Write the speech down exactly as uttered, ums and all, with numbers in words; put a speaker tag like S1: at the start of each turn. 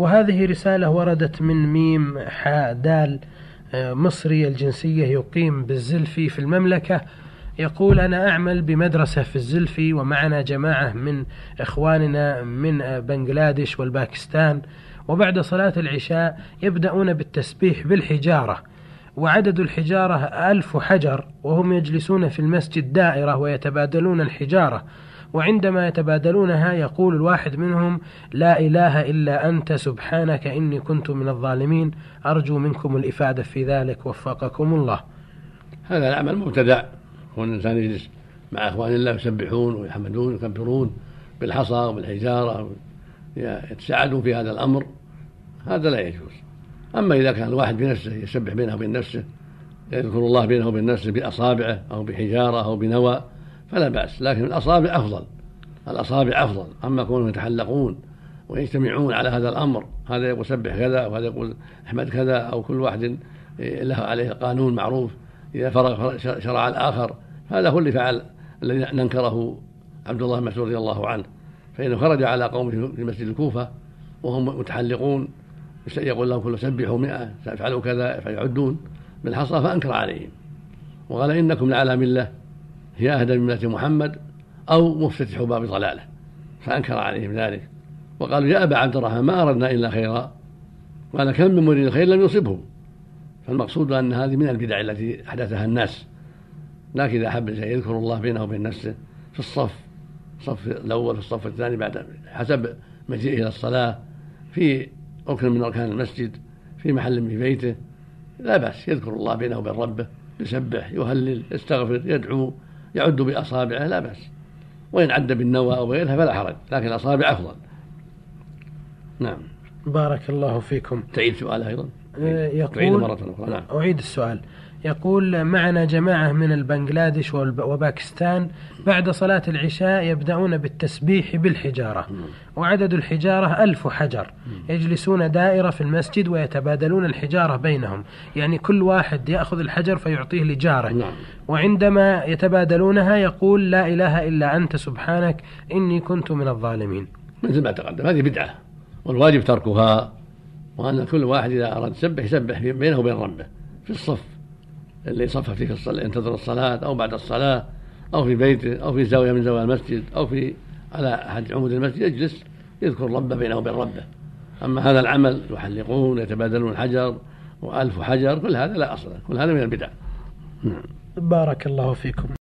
S1: وهذه رسالة وردت من ميم حاء دال، مصري الجنسية، يقيم بالزلفي في المملكة. يقول: أنا أعمل بمدرسة في الزلفي، ومعنا جماعة من إخواننا من بنغلاديش والباكستان، وبعد صلاة العشاء يبدأون بالتسبيح بالحجارة، وعدد الحجارة ألف حجر، وهم يجلسون في المسجد دائرة ويتبادلون الحجارة، وعندما يتبادلونها يقول الواحد منهم: لا إله إلا أنت سبحانك إني كنت من الظالمين. أرجو منكم الإفادة في ذلك وفقكم الله.
S2: هذا العمل مبتدع، هو الإنسان يجلس مع أخوان الله يسبحون ويحمدون ويكبرون بالحصى وبالحجارة يتساعدون في هذا الأمر، هذا لا يجوز. أما إذا كان الواحد بنفسه يسبح بينه وبين نفسه، يذكر الله بينه وبين نفسه بأصابعه أو بحجارة أو بنوى، فلا بأس، لكن الأصابع أفضل، الأصابع أفضل. أما كونهم يتحلقون ويجتمعون على هذا الأمر، هذا يقول سبح كذا وهذا يقول احمد كذا، أو كل واحد له عليه قانون معروف، إذا فرغ شرع الآخر، هذا هو اللي فعل الذي ننكره عبد الله بن مسعود رضي الله عنه، فإنه خرج على قومه في مسجد الكوفة وهم متحلقون، يقول لهم كل سبحوا مئة، فعلوا كذا، فيعدون بالحصى، فأنكر عليهم وقال: إنكم لعلى ملة هي أهدى من ملة محمد أو مفتتح باب ضلاله، فأنكر عليهم ذلك. وقالوا: يا أبا عبد الرحمن ما أردنا إلا خيرا، قال: كم من مريد خير لم يصبه. فالمقصود أن هذه من البدع التي أحدثها الناس، لكن إذا أحب الإنسان يذكر الله بينه وبين نفسه في الصف، الصف الأول في الصف الثاني بعد حسب مجيئه إلى الصلاة، في ركن من أركان المسجد، في محل في بيته، لا بأس، يذكر الله بينه وبين ربه، يسبح، يهلل، يستغفر، يدعو، يعد بأصابعه، لا بأس. وإن عد بالنوى أو غيرها فلا حرج، لكن الأصابع أفضل. نعم.
S1: بارك الله فيكم.
S2: تعيد سؤال أيضا.
S1: يقول مرة أخرى. نعم. أعيد السؤال. يقول: معنا جماعة من البنغلاديش وباكستان، بعد صلاة العشاء يبدأون بالتسبيح بالحجارة، وعدد الحجارة ألف حجر، يجلسون دائرة في المسجد ويتبادلون الحجارة بينهم، يعني كل واحد يأخذ الحجر فيعطيه لجاره، وعندما يتبادلونها يقول: لا إله إلا أنت سبحانك إني كنت من الظالمين.
S2: مثل ما تقدم، هذه بدعة، والواجب تركها، وأن كل واحد إذا أراد يسبح يسبح بينه وبين ربه في الصف اللي صف فيه الصلاة، ينتظر الصلاة أو بعد الصلاة، أو في بيته، أو في زاوية من زوايا المسجد، أو في على أحد عمود المسجد، يجلس يذكر ربه بينه وبين ربه. أما هذا العمل يحلقون يتبادلون الحجر وألف حجر، كل هذا لا أصل، كل هذا من البدع.
S1: بارك الله فيكم.